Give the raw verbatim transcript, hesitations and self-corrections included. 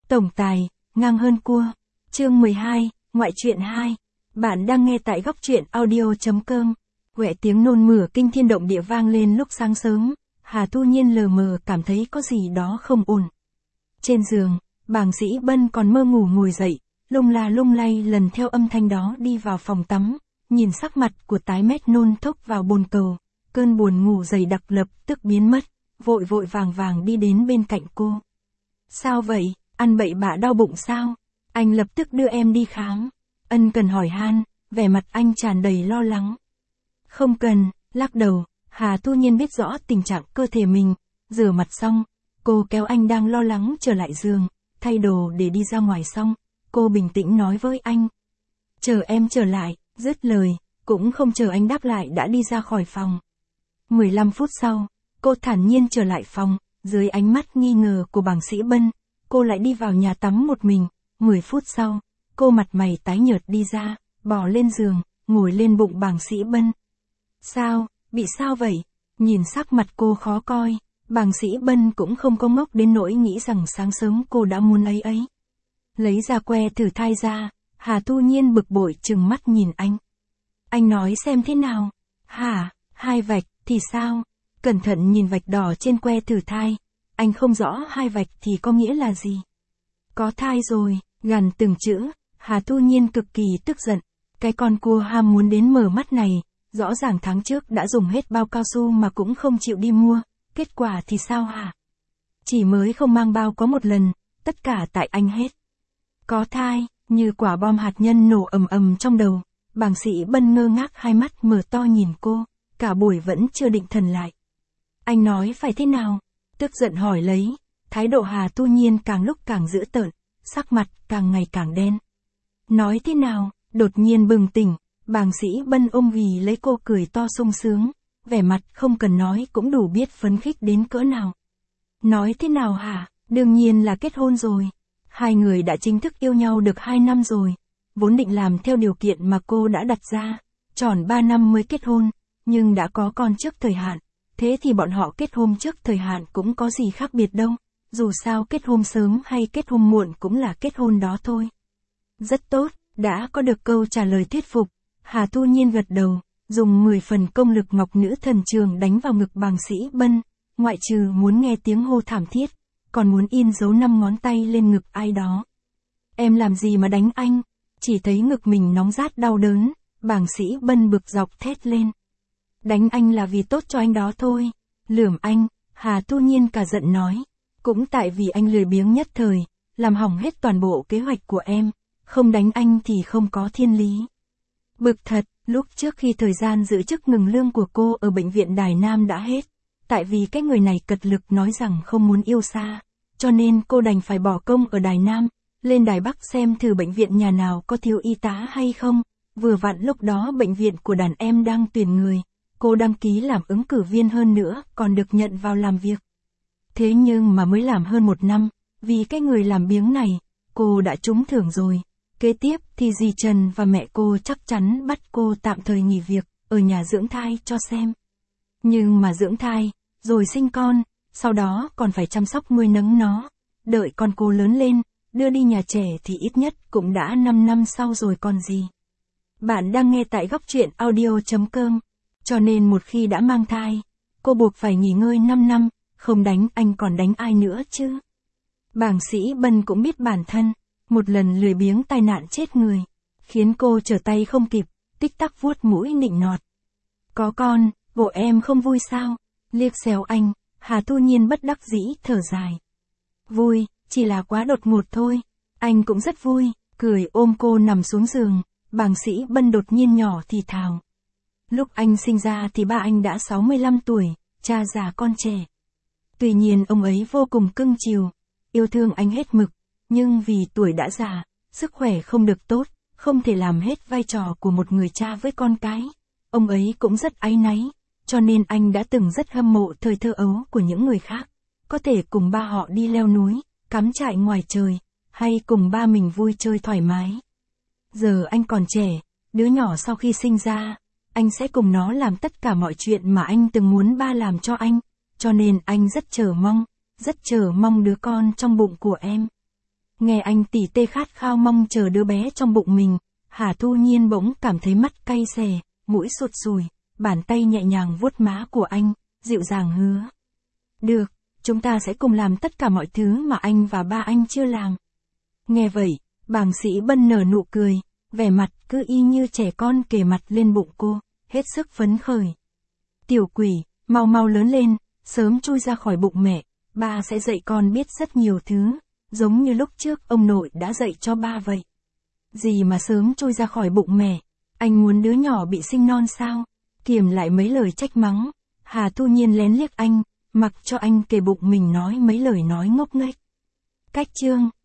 Tổng tài, ngang hơn cua. Chương mười hai, ngoại truyện hai. Bạn đang nghe tại góc truyện audio.com. Quẹ tiếng nôn mửa kinh thiên động địa vang lên lúc sáng sớm, Hà Thu Nhiên lờ mờ cảm thấy có gì đó không ổn. Trên giường, bàng sĩ Bân còn mơ ngủ ngồi dậy, lung la lung lay lần theo âm thanh đó đi vào phòng tắm, nhìn sắc mặt của tái mét nôn thốc vào bồn cầu, cơn buồn ngủ dày đặc lập tức biến mất, vội vội vàng vàng đi đến bên cạnh cô. Sao vậy, ăn bậy bạ đau bụng sao? Anh lập tức đưa em đi khám. Ân cần hỏi han, vẻ mặt anh tràn đầy lo lắng. Không cần, lắc đầu, Hà Thu Nhiên biết rõ tình trạng cơ thể mình, rửa mặt xong, cô kéo anh đang lo lắng trở lại giường, thay đồ để đi ra ngoài xong, cô bình tĩnh nói với anh. Chờ em trở lại, dứt lời, cũng không chờ anh đáp lại đã đi ra khỏi phòng. mười lăm phút sau, cô thản nhiên trở lại phòng, dưới ánh mắt nghi ngờ của bàng sĩ Bân, cô lại đi vào nhà tắm một mình. mười phút sau, cô mặt mày tái nhợt đi ra, bò lên giường, ngồi lên bụng bàng sĩ Bân. Sao, bị sao vậy? Nhìn sắc mặt cô khó coi, bàng sĩ Bân cũng không có ngốc đến nỗi nghĩ rằng sáng sớm cô đã muốn ấy ấy. Lấy ra que thử thai ra, Hà Thu Nhiên bực bội trừng mắt nhìn anh. Anh nói xem thế nào? Hả, hai vạch, thì sao? Cẩn thận nhìn vạch đỏ trên que thử thai, anh không rõ hai vạch thì có nghĩa là gì. Có thai rồi, gằn từng chữ, Hà Thu Nhiên cực kỳ tức giận. Cái con cua ham muốn đến mở mắt này, rõ ràng tháng trước đã dùng hết bao cao su mà cũng không chịu đi mua, kết quả thì sao hả? Chỉ mới không mang bao có một lần, tất cả tại anh hết. Có thai, như quả bom hạt nhân nổ ầm ầm trong đầu, bàng sĩ Bân ngơ ngác hai mắt mở to nhìn cô, cả buổi vẫn chưa định thần lại. Anh nói phải thế nào? Tức giận hỏi lấy, thái độ Hà Thu Nhiên càng lúc càng dữ tợn, sắc mặt càng ngày càng đen. Nói thế nào? Đột nhiên bừng tỉnh, bàng sĩ Bân ôm ghì lấy cô cười to sung sướng, vẻ mặt không cần nói cũng đủ biết phấn khích đến cỡ nào. Nói thế nào hả? Đương nhiên là kết hôn rồi. Hai người đã chính thức yêu nhau được hai năm rồi, vốn định làm theo điều kiện mà cô đã đặt ra, tròn ba năm mới kết hôn, nhưng đã có con trước thời hạn, thế thì bọn họ kết hôn trước thời hạn cũng có gì khác biệt đâu, dù sao kết hôn sớm hay kết hôn muộn cũng là kết hôn đó thôi. Rất tốt, đã có được câu trả lời thuyết phục, Hà Thu Nhiên gật đầu, dùng mười phần công lực ngọc nữ thần trường đánh vào ngực bàng sĩ Bân, ngoại trừ muốn nghe tiếng hô thảm thiết, còn muốn in dấu năm ngón tay lên ngực ai đó. Em làm gì mà đánh anh? Chỉ thấy ngực mình nóng rát đau đớn, bàng sĩ Bân bực dọc thét lên. Đánh anh là vì tốt cho anh đó thôi. Lườm anh, Hà Thu Nhiên cả giận nói. Cũng tại vì anh lười biếng nhất thời, làm hỏng hết toàn bộ kế hoạch của em. Không đánh anh thì không có thiên lý. Bực thật, lúc trước khi thời gian giữ chức ngừng lương của cô ở bệnh viện Đài Nam đã hết. Tại vì cái người này cật lực nói rằng không muốn yêu xa, cho nên cô đành phải bỏ công ở Đài Nam, lên Đài Bắc xem thử bệnh viện nhà nào có thiếu y tá hay không. Vừa vặn lúc đó bệnh viện của đàn em đang tuyển người, cô đăng ký làm ứng cử viên hơn nữa, còn được nhận vào làm việc. Thế nhưng mà mới làm hơn một năm, vì cái người làm biếng này, cô đã trúng thưởng rồi. Kế tiếp thì dì Trần và mẹ cô chắc chắn bắt cô tạm thời nghỉ việc, ở nhà dưỡng thai cho xem. Nhưng mà dưỡng thai, rồi sinh con, sau đó còn phải chăm sóc nuôi nấng nó, đợi con cô lớn lên, đưa đi nhà trẻ thì ít nhất cũng đã năm năm sau rồi còn gì. Bạn đang nghe tại góc truyện audio.com, cho nên một khi đã mang thai, cô buộc phải nghỉ ngơi năm năm, không đánh anh còn đánh ai nữa chứ. Bàng sĩ Bân cũng biết bản thân, một lần lười biếng tai nạn chết người, khiến cô trở tay không kịp, tích tắc vuốt mũi nịnh nọt. Có con, bộ em không vui sao? Liếc xéo anh, Hà Thu Nhiên bất đắc dĩ thở dài. Vui, chỉ là quá đột ngột thôi. Anh cũng rất vui, cười ôm cô nằm xuống giường, bàng sĩ Bân đột nhiên nhỏ thì thào. Lúc anh sinh ra thì ba anh đã sáu mươi lăm tuổi, cha già con trẻ. Tuy nhiên ông ấy vô cùng cưng chiều, yêu thương anh hết mực, nhưng vì tuổi đã già, sức khỏe không được tốt, không thể làm hết vai trò của một người cha với con cái. Ông ấy cũng rất áy náy, cho nên anh đã từng rất hâm mộ thời thơ ấu của những người khác, có thể cùng ba họ đi leo núi, cắm trại ngoài trời, hay cùng ba mình vui chơi thoải mái. Giờ anh còn trẻ, đứa nhỏ sau khi sinh ra, anh sẽ cùng nó làm tất cả mọi chuyện mà anh từng muốn ba làm cho anh, cho nên anh rất chờ mong, rất chờ mong đứa con trong bụng của em. Nghe anh tỉ tê khát khao mong chờ đứa bé trong bụng mình, Hà Thu Nhiên bỗng cảm thấy mắt cay xè, mũi sụt sùi, bàn tay nhẹ nhàng vuốt má của anh, dịu dàng hứa. Được, chúng ta sẽ cùng làm tất cả mọi thứ mà anh và ba anh chưa làm. Nghe vậy, bàng sĩ Bân nở nụ cười, vẻ mặt cứ y như trẻ con kề mặt lên bụng cô, hết sức phấn khởi. Tiểu quỷ, mau mau lớn lên, sớm chui ra khỏi bụng mẹ, ba sẽ dạy con biết rất nhiều thứ, giống như lúc trước ông nội đã dạy cho ba vậy. Gì mà sớm chui ra khỏi bụng mẹ, anh muốn đứa nhỏ bị sinh non sao? Kiềm lại mấy lời trách mắng, Hà Thu Nhiên lén liếc anh, mặc cho anh kề bụng mình nói mấy lời nói ngốc nghếch. Cách chương